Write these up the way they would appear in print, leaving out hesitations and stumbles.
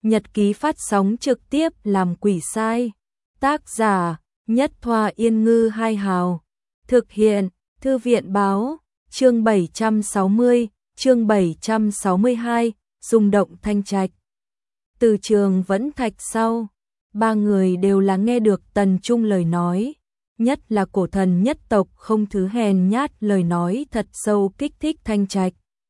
nhật ký phát sóng trực tiếp làm quỷ sai. Tác giả, Nhất Thoa Yên Ngư Hai Hào. Thực hiện, Thư viện Báo. Chương 760, chương 762, rung động Thanh Trạch. Từ Trường Vẫn Thạch sau, ba người đều lắng nghe được Tần Trung lời nói, nhất là cổ thần nhất tộc không thứ hèn nhát, lời nói thật sâu kích thích Thanh Trạch.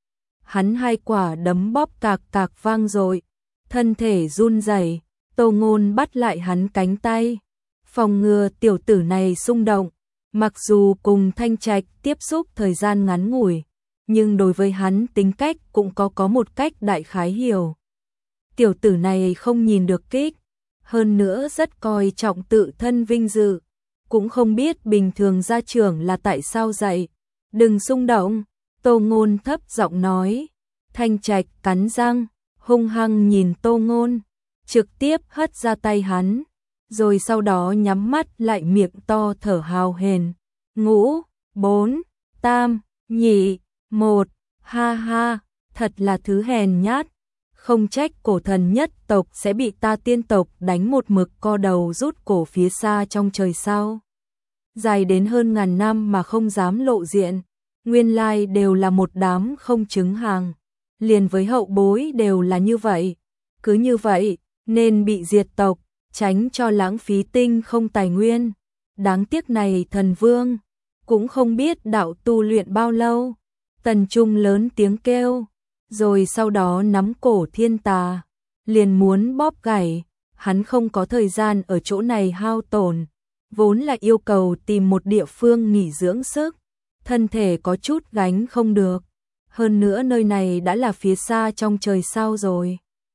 Hắn hai quả đấm bóp cạc cạc vang dội, thân thể run rẩy. Tô Ngôn bắt lại hắn cánh tay, phòng ngừa tiểu tử này xung động. Mặc dù cùng Thanh Trạch tiếp xúc thời gian ngắn ngủi, nhưng đối với hắn tính cách cũng có một cách đại khái hiểu. Tiểu tử này không nhìn được kích, hơn nữa rất coi trọng tự thân vinh dự, cũng không biết bình thường gia trưởng là tại sao dạy. Đừng xung động, Tô Ngôn thấp giọng nói. Thanh Trạch cắn răng, hung hăng nhìn Tô Ngôn, trực tiếp hất ra tay hắn, rồi sau đó nhắm mắt lại, miệng to thở hào hển. Ngũ, 4, tam, nhị, 1, ha ha, thật là thứ hèn nhát. Không trách cổ thần nhất tộc sẽ bị ta tiên tộc đánh một mực co đầu rút cổ phía xa trong trời sao. Dài đến hơn ngàn năm mà không dám lộ diện, nguyên lai đều là một đám không chứng hàng. Liền với hậu bối đều là như vậy. Cứ như vậy, nên bị diệt tộc, tránh cho lãng phí tinh không tài nguyên. Đáng tiếc này thần vương, cũng không biết đạo tu luyện bao lâu. Tần Trung lớn tiếng kêu, rồi sau đó nắm cổ Thiên Tà, liền muốn bóp gãy. Hắn không có thời gian ở chỗ này hao tổn, vốn là yêu cầu tìm một địa phương nghỉ dưỡng sức, thân thể có chút gánh không được. Hơn nữa nơi này đã là phía xa trong trời sao rồi,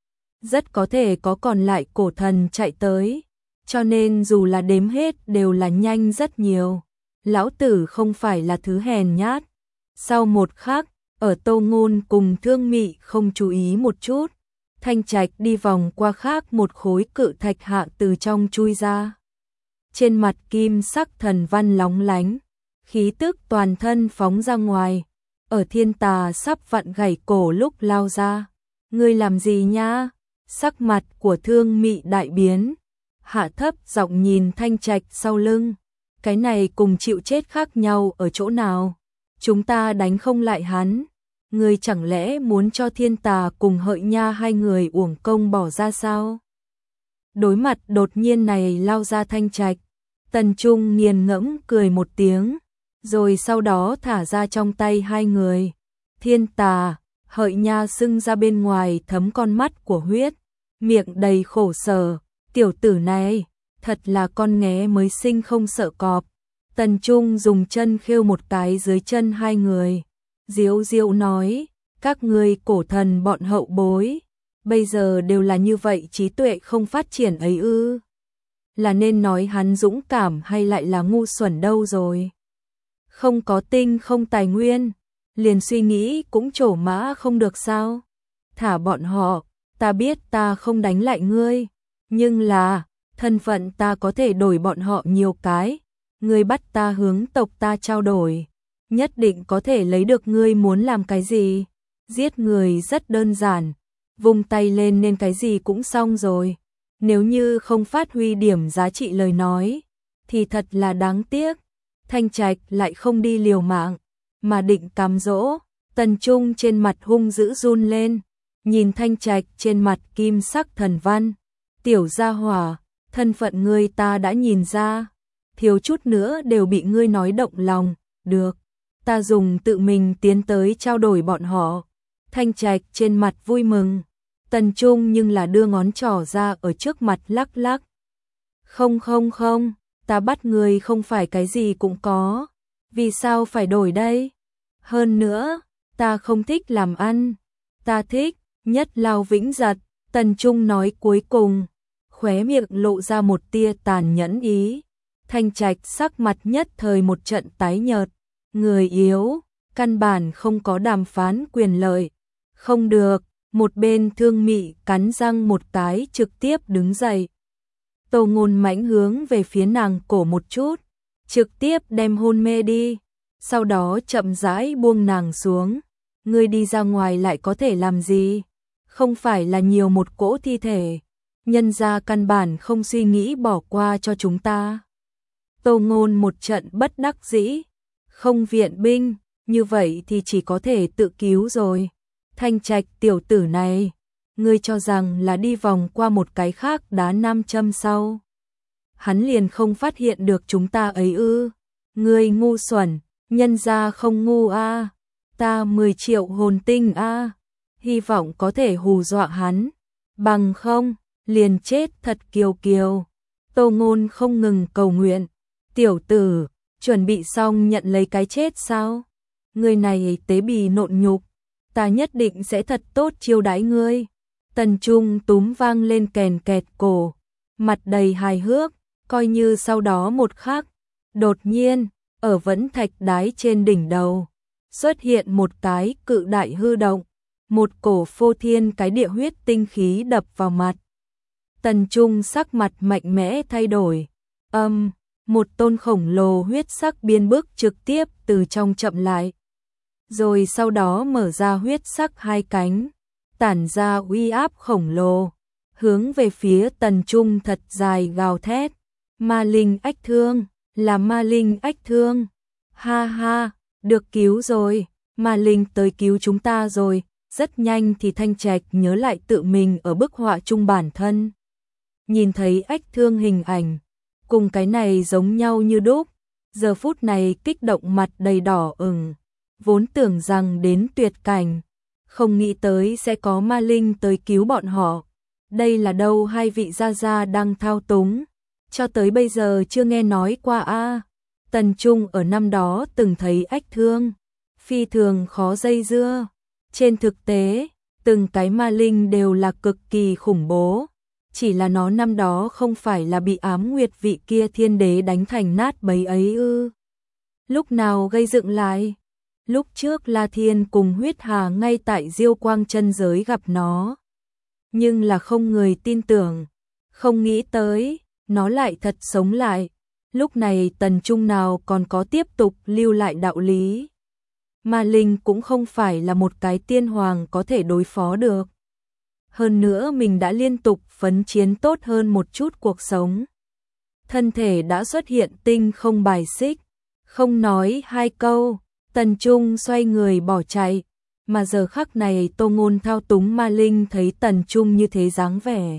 rất có thể có còn lại cổ thần chạy tới, cho nên dù là đếm hết đều là nhanh rất nhiều. Lão tử không phải là thứ hèn nhát. Sau một khắc, ở Tô Ngôn cùng Thương Mị không chú ý một chút, Thanh Trạch đi vòng qua khác một khối cự thạch hạ từ trong chui ra. Trên mặt kim sắc thần văn lóng lánh, khí tức toàn thân phóng ra ngoài. Ở Thiên Tà sắp vặn gãy cổ lúc lao ra. Ngươi làm gì nha? Sắc mặt của Thương Mị đại biến, hạ thấp giọng nhìn Thanh Trạch sau lưng. Cái này cùng chịu chết khác nhau ở chỗ nào? Chúng ta đánh không lại hắn. Ngươi chẳng lẽ muốn cho Thiên Tà cùng Hợi Nha hai người uổng công bỏ ra sao? Đối mặt đột nhiên này lao ra Thanh Trạch, Tần Trung nghiền ngẫm cười một tiếng, rồi sau đó thả ra trong tay hai người. Thiên Tà, Hợi Nha sưng ra bên ngoài thấm con mắt của huyết, miệng đầy khổ sở. Tiểu tử này, thật là con nghé mới sinh không sợ cọp. Tần Trung dùng chân khêu một cái dưới chân hai người, diếu diếu nói, các ngươi cổ thần bọn hậu bối, bây giờ đều là như vậy, trí tuệ không phát triển ấy ư? Là nên nói hắn dũng cảm hay lại là ngu xuẩn đâu rồi? Không có tinh không tài nguyên, liền suy nghĩ cũng trổ mã không được sao? Thả bọn họ, ta biết ta không đánh lại ngươi, nhưng là, thân phận ta có thể đổi bọn họ nhiều cái. Ngươi bắt ta hướng tộc ta trao đổi, nhất định có thể lấy được. Ngươi muốn làm cái gì? Giết người rất đơn giản, vung tay lên nên cái gì cũng xong rồi. Nếu như không phát huy điểm giá trị lời nói, thì thật là đáng tiếc. Thanh Trạch lại không đi liều mạng, mà định cám dỗ. Tần Trung trên mặt hung dữ run lên, nhìn Thanh Trạch trên mặt kim sắc thần văn. Tiểu gia hỏa, thân phận ngươi ta đã nhìn ra, thiếu chút nữa đều bị ngươi nói động lòng. Được, ta dùng tự mình tiến tới trao đổi bọn họ. Thanh Trạch trên mặt vui mừng. Tần Trung nhưng là đưa ngón trỏ ra ở trước mặt lắc lắc. Không không không, ta bắt ngươi không phải cái gì cũng có, vì sao phải đổi đây? Hơn nữa, ta không thích làm ăn, ta thích nhất lao vĩnh giật. Tần Trung nói cuối cùng, khóe miệng lộ ra một tia tàn nhẫn ý. Thanh Trạch sắc mặt nhất thời một trận tái nhợt, người yếu, căn bản không có đàm phán quyền lợi. Không được, một bên Thương Mị cắn răng một cái trực tiếp đứng dậy. Tô Ngôn mãnh hướng về phía nàng cổ một chút, trực tiếp đem hôn mê đi, sau đó chậm rãi buông nàng xuống. Ngươi đi ra ngoài lại có thể làm gì? không phải là nhiều một cỗ thi thể, nhân ra căn bản không suy nghĩ bỏ qua cho chúng ta. Tô Ngôn một trận bất đắc dĩ, không viện binh, như vậy thì chỉ có thể tự cứu rồi. Thanh Trạch tiểu tử này, ngươi cho rằng là đi vòng qua một cái khác đá nam châm sau. Hắn liền không phát hiện được chúng ta ấy ư? Ngươi ngu xuẩn, nhân ra không ngu a, ta 10 triệu hồn tinh a, hy vọng có thể hù dọa hắn, bằng không, liền chết thật kiều kiều. Tô Ngôn không ngừng cầu nguyện, tiểu tử, chuẩn bị xong nhận lấy cái chết sao? Người này tế bì nộn nhục, ta nhất định sẽ thật tốt chiêu đãi ngươi. Tần Trung túm vang lên kèn kẹt cổ, mặt đầy hài hước, coi như sau đó một khắc, đột nhiên, ở vẫn thạch đái trên đỉnh đầu, xuất hiện một cái cự đại hư động, một cổ phô thiên cái địa huyết tinh khí đập vào mặt. Tần Trung sắc mặt mạnh mẽ thay đổi, một tôn khổng lồ huyết sắc biên bức trực tiếp từ trong chậm lại. Rồi sau đó mở ra huyết sắc hai cánh, tản ra uy áp khổng lồ, hướng về phía Tần Trung thật dài gào thét. Ma linh ách thương, là ma linh ách thương. Ha ha, được cứu rồi, ma linh tới cứu chúng ta rồi. Rất nhanh thì Thanh Trạch nhớ lại tự mình ở bức họa chung bản thân. Nhìn thấy ách thương hình ảnh, cùng cái này giống nhau như đúc. Giờ phút này kích động mặt đầy đỏ ửng, vốn tưởng rằng đến tuyệt cảnh, không nghĩ tới sẽ có ma linh tới cứu bọn họ. Đây là đâu hai vị gia gia đang thao túng, cho tới bây giờ chưa nghe nói qua a. Tần Trung ở năm đó từng thấy ách thương, phi thường khó dây dưa. Trên thực tế, từng cái ma linh đều là cực kỳ khủng bố, chỉ là nó năm đó không phải là bị ám nguyệt vị kia thiên đế đánh thành nát bấy ấy ư. Lúc nào gây dựng lại? Lúc trước La Thiên cùng Huyết Hà ngay tại Diêu Quang chân giới gặp nó. Nhưng là không người tin tưởng, không nghĩ tới, nó lại thật sống lại. Lúc này Tần Trung nào còn có tiếp tục lưu lại đạo lý. Ma linh cũng không phải là một cái tiên hoàng có thể đối phó được. Hơn nữa mình đã liên tục phấn chiến tốt hơn một chút cuộc sống. Thân thể đã xuất hiện tinh không bài xích, không nói hai câu, Tần Trung xoay người bỏ chạy. Mà giờ khắc này Tô Ngôn thao túng ma linh thấy Tần Trung như thế dáng vẻ,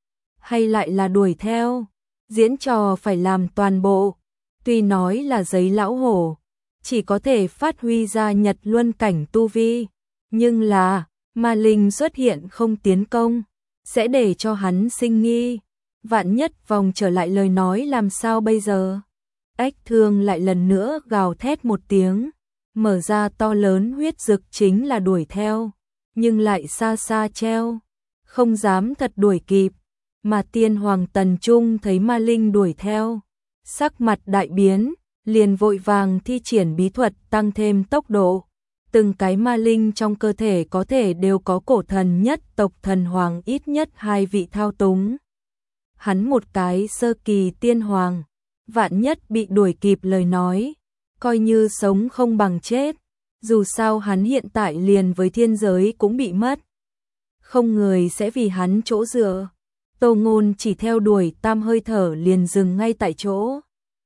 hay lại là đuổi theo, diễn trò phải làm toàn bộ. Tuy nói là giấy lão hổ, chỉ có thể phát huy ra Nhật Luân cảnh tu vi, nhưng là ma linh xuất hiện không tiến công, sẽ để cho hắn sinh nghi. Vạn nhất vòng trở lại lời nói làm sao bây giờ? Ách thương lại lần nữa gào thét một tiếng, mở ra to lớn huyết dực chính là đuổi theo, nhưng lại xa xa treo, không dám thật đuổi kịp. Mà tiên hoàng Tần Trung thấy ma linh đuổi theo, sắc mặt đại biến, liền vội vàng thi triển bí thuật tăng thêm tốc độ. Từng cái ma linh trong cơ thể có thể đều có cổ thần nhất tộc thần hoàng ít nhất 2 vị thao túng. Hắn một cái sơ kỳ tiên hoàng, vạn nhất bị đuổi kịp lời nói, coi như sống không bằng chết, dù sao hắn hiện tại liền với thiên giới cũng bị mất. Không người sẽ vì hắn chỗ dựa. Tô Ngôn chỉ theo đuổi tam hơi thở liền dừng ngay tại chỗ.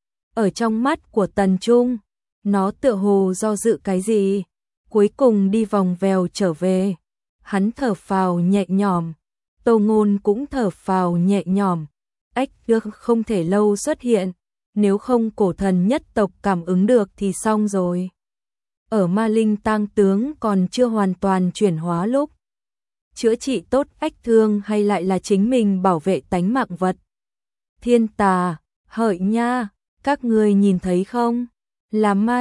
Ở trong mắt của Tần Trung, nó tựa hồ do dự cái gì, cuối cùng đi vòng vèo trở về. Hắn thở phào nhẹ nhõm, Tô Ngôn cũng thở phào nhẹ nhõm. Ách ước không thể lâu xuất hiện, nếu không cổ thần nhất tộc cảm ứng được thì xong rồi. Ở ma linh tang tướng còn chưa hoàn toàn chuyển hóa lúc, chữa trị tốt ách thương hay lại là chính mình bảo vệ tánh mạng vật. Thiên Tà, Hợi Nha, các người nhìn thấy không? Là ma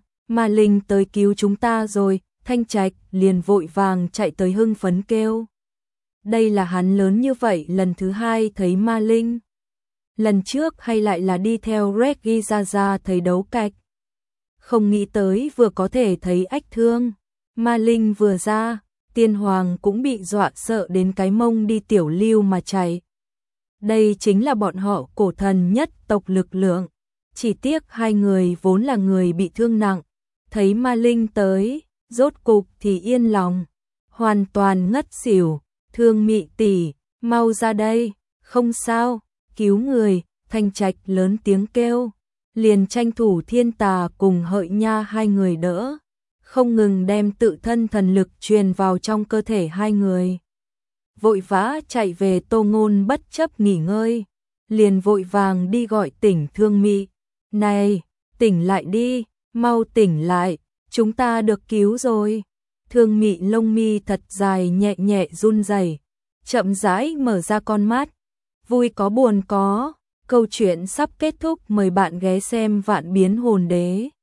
linh tới cứu chúng ta rồi. Thanh Trạch liền vội vàng chạy tới hưng phấn kêu. Đây là hắn lớn như vậy lần thứ 2 thấy ma linh. Lần trước hay lại là đi theo Regizaza thấy đấu cạch. Không nghĩ tới vừa có thể thấy ách thương, ma linh vừa ra, tiên hoàng cũng bị dọa sợ đến cái mông đi tiểu lưu mà chạy. Đây chính là bọn họ cổ thần nhất tộc lực lượng. Chỉ tiếc hai người vốn là người bị thương nặng, thấy ma linh tới, rốt cục thì yên lòng, hoàn toàn ngất xỉu, Thương Mị tỷ, mau ra đây, không sao, cứu người, Thanh Trạch lớn tiếng kêu, liền tranh thủ Thiên Tà cùng Hợi Nha hai người đỡ, không ngừng đem tự thân thần lực truyền vào trong cơ thể hai người. Vội vã chạy về Tô Ngôn bất chấp nghỉ ngơi, liền vội vàng đi gọi tỉnh Thương Mị. Này, tỉnh lại đi, mau tỉnh lại, chúng ta được cứu rồi. Thương Mị lông mi thật dài nhẹ nhẹ run rẩy, chậm rãi mở ra con mắt, vui có buồn có. Câu chuyện sắp kết thúc, mời bạn ghé xem Vạn Biến Hồn Đế.